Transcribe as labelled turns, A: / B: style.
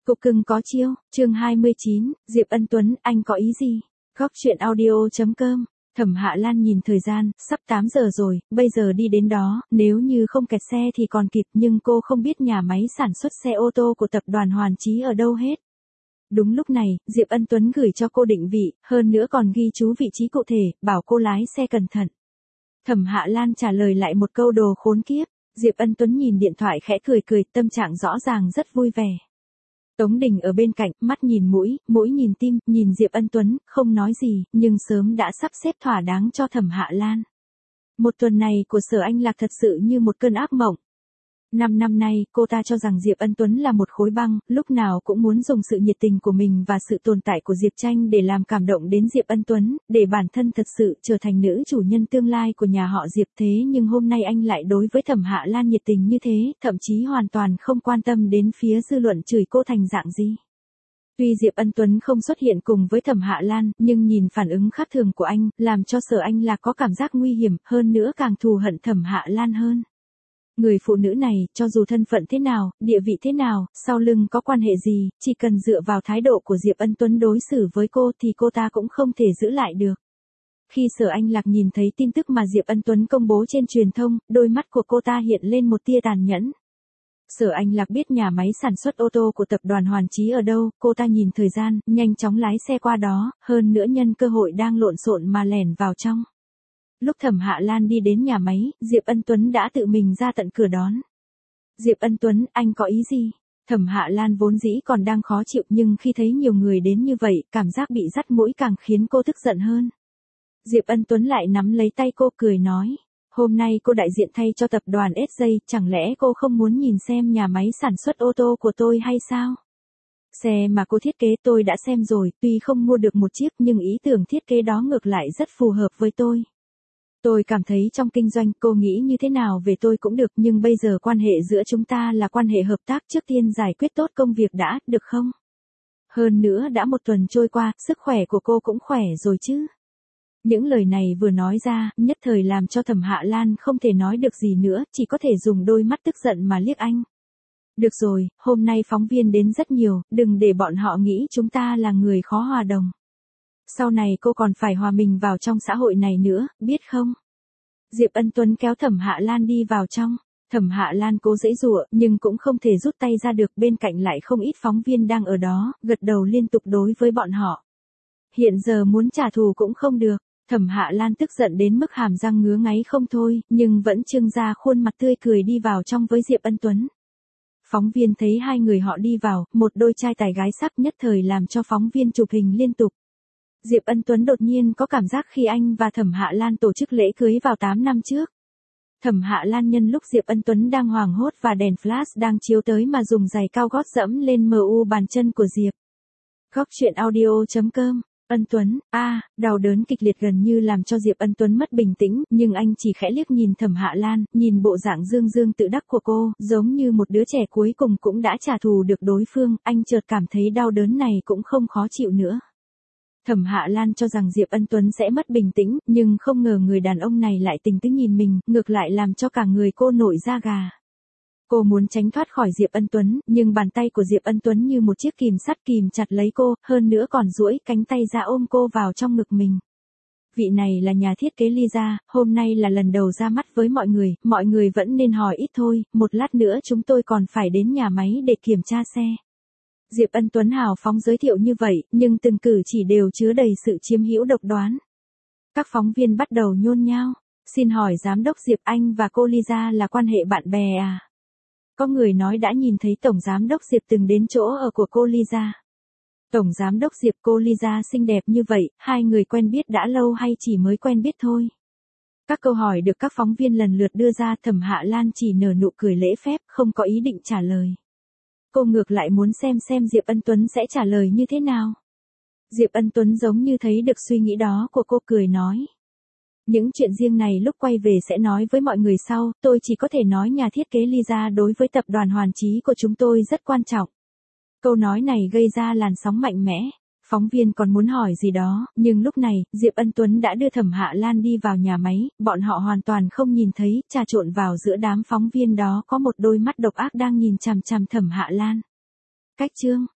A: Cục cưng có chiêu, chương 29, Diệp Ân Tuấn, anh có ý gì? Góc chuyện audio.com. Thẩm Hạ Lan nhìn thời gian, sắp 8 giờ rồi, bây giờ đi đến đó, nếu như không kẹt xe thì còn kịp, nhưng cô không biết nhà máy sản xuất xe ô tô của tập đoàn Hoàn Chí ở đâu hết. Đúng lúc này, Diệp Ân Tuấn gửi cho cô định vị, hơn nữa còn ghi chú vị trí cụ thể, bảo cô lái xe cẩn thận. Thẩm Hạ Lan trả lời lại một câu đồ khốn kiếp. Diệp Ân Tuấn nhìn điện thoại khẽ cười cười, tâm trạng rõ ràng rất vui vẻ. Tống Đình ở bên cạnh, mắt nhìn mũi, mũi nhìn tim, nhìn Diệp Ân Tuấn, không nói gì, nhưng sớm đã sắp xếp thỏa đáng cho Thẩm Hạ Lan. Một tuần này của Sở Anh Lạc thật sự như một cơn ác mộng. 5 năm nay, cô ta cho rằng Diệp Ân Tuấn là một khối băng, lúc nào cũng muốn dùng sự nhiệt tình của mình và sự tồn tại của Diệp Tranh để làm cảm động đến Diệp Ân Tuấn, để bản thân thật sự trở thành nữ chủ nhân tương lai của nhà họ Diệp. Thế nhưng hôm nay anh lại đối với Thẩm Hạ Lan nhiệt tình như thế, thậm chí hoàn toàn không quan tâm đến phía dư luận chửi cô thành dạng gì. Tuy Diệp Ân Tuấn không xuất hiện cùng với Thẩm Hạ Lan, nhưng nhìn phản ứng khác thường của anh, làm cho Sở Anh Lạc có cảm giác nguy hiểm, hơn nữa càng thù hận Thẩm Hạ Lan hơn. Người phụ nữ này, cho dù thân phận thế nào, địa vị thế nào, sau lưng có quan hệ gì, chỉ cần dựa vào thái độ của Diệp Ân Tuấn đối xử với cô thì cô ta cũng không thể giữ lại được. Khi Sở Anh Lạc nhìn thấy tin tức mà Diệp Ân Tuấn công bố trên truyền thông, đôi mắt của cô ta hiện lên một tia tàn nhẫn. Sở Anh Lạc biết nhà máy sản xuất ô tô của tập đoàn Hoàn Chí ở đâu, cô ta nhìn thời gian, nhanh chóng lái xe qua đó, hơn nữa nhân cơ hội đang lộn xộn mà lẻn vào trong. Lúc Thẩm Hạ Lan đi đến nhà máy, Diệp Ân Tuấn đã tự mình ra tận cửa đón. Diệp Ân Tuấn, anh có ý gì? Thẩm Hạ Lan vốn dĩ còn đang khó chịu, nhưng khi thấy nhiều người đến như vậy, cảm giác bị dắt mũi càng khiến cô tức giận hơn. Diệp Ân Tuấn lại nắm lấy tay cô cười nói, hôm nay cô đại diện thay cho tập đoàn SJ, chẳng lẽ cô không muốn nhìn xem nhà máy sản xuất ô tô của tôi hay sao? Xe mà cô thiết kế tôi đã xem rồi, tuy không mua được một chiếc nhưng ý tưởng thiết kế đó ngược lại rất phù hợp với tôi. Tôi cảm thấy trong kinh doanh cô nghĩ như thế nào về tôi cũng được, nhưng bây giờ quan hệ giữa chúng ta là quan hệ hợp tác, trước tiên giải quyết tốt công việc đã, được không? Hơn nữa đã một tuần trôi qua, sức khỏe của cô cũng khỏe rồi chứ? Những lời này vừa nói ra, nhất thời làm cho Thẩm Hạ Lan không thể nói được gì nữa, chỉ có thể dùng đôi mắt tức giận mà liếc anh. Được rồi, hôm nay phóng viên đến rất nhiều, đừng để bọn họ nghĩ chúng ta là người khó hòa đồng. Sau này cô còn phải hòa mình vào trong xã hội này nữa, biết không? Diệp Ân Tuấn kéo Thẩm Hạ Lan đi vào trong. Thẩm Hạ Lan cố giãy giụa, nhưng cũng không thể rút tay ra được, bên cạnh lại không ít phóng viên đang ở đó, gật đầu liên tục đối với bọn họ. Hiện giờ muốn trả thù cũng không được. Thẩm Hạ Lan tức giận đến mức hàm răng ngứa ngáy không thôi, nhưng vẫn trưng ra khuôn mặt tươi cười đi vào trong với Diệp Ân Tuấn. Phóng viên thấy hai người họ đi vào, một đôi trai tài gái sắc, nhất thời làm cho phóng viên chụp hình liên tục. Diệp Ân Tuấn đột nhiên có cảm giác khi anh và Thẩm Hạ Lan tổ chức lễ cưới vào 8 năm trước. Thẩm Hạ Lan nhân lúc Diệp Ân Tuấn đang hoảng hốt và đèn flash đang chiếu tới mà dùng giày cao gót dẫm lên MU bàn chân của Diệp. Góc chuyện audio.com. Ân Tuấn, đau đớn kịch liệt gần như làm cho Diệp Ân Tuấn mất bình tĩnh, nhưng anh chỉ khẽ liếc nhìn Thẩm Hạ Lan, nhìn bộ dạng dương dương tự đắc của cô, giống như một đứa trẻ cuối cùng cũng đã trả thù được đối phương, anh chợt cảm thấy đau đớn này cũng không khó chịu nữa. Thẩm Hạ Lan cho rằng Diệp Ân Tuấn sẽ mất bình tĩnh, nhưng không ngờ người đàn ông này lại tình tứ nhìn mình, ngược lại làm cho cả người cô nổi da gà. Cô muốn tránh thoát khỏi Diệp Ân Tuấn, nhưng bàn tay của Diệp Ân Tuấn như một chiếc kìm sắt kìm chặt lấy cô, hơn nữa còn duỗi cánh tay ra ôm cô vào trong ngực mình. Vị này là nhà thiết kế Lisa, hôm nay là lần đầu ra mắt với mọi người vẫn nên hỏi ít thôi, một lát nữa chúng tôi còn phải đến nhà máy để kiểm tra xe. Diệp Ân Tuấn hào phóng giới thiệu như vậy, nhưng từng cử chỉ đều chứa đầy sự chiếm hữu độc đoán. Các phóng viên bắt đầu nhôn nhao. Xin hỏi giám đốc Diệp, anh và cô Lisa là quan hệ bạn bè à? Có người nói đã nhìn thấy tổng giám đốc Diệp từng đến chỗ ở của cô Lisa. Tổng giám đốc Diệp, cô Lisa xinh đẹp như vậy, hai người quen biết đã lâu hay chỉ mới quen biết thôi? Các câu hỏi được các phóng viên lần lượt đưa ra, Thẩm Hạ Lan chỉ nở nụ cười lễ phép, không có ý định trả lời. Cô ngược lại muốn xem Diệp Ân Tuấn sẽ trả lời như thế nào. Diệp Ân Tuấn giống như thấy được suy nghĩ đó của cô, cười nói. Những chuyện riêng này lúc quay về sẽ nói với mọi người sau, tôi chỉ có thể nói nhà thiết kế Lisa đối với tập đoàn Hoàn Chí của chúng tôi rất quan trọng. Câu nói này gây ra làn sóng mạnh mẽ. Phóng viên còn muốn hỏi gì đó, nhưng lúc này, Diệp Ân Tuấn đã đưa Thẩm Hạ Lan đi vào nhà máy, bọn họ hoàn toàn không nhìn thấy, trà trộn vào giữa đám phóng viên đó có một đôi mắt độc ác đang nhìn chằm chằm Thẩm Hạ Lan. Cách chương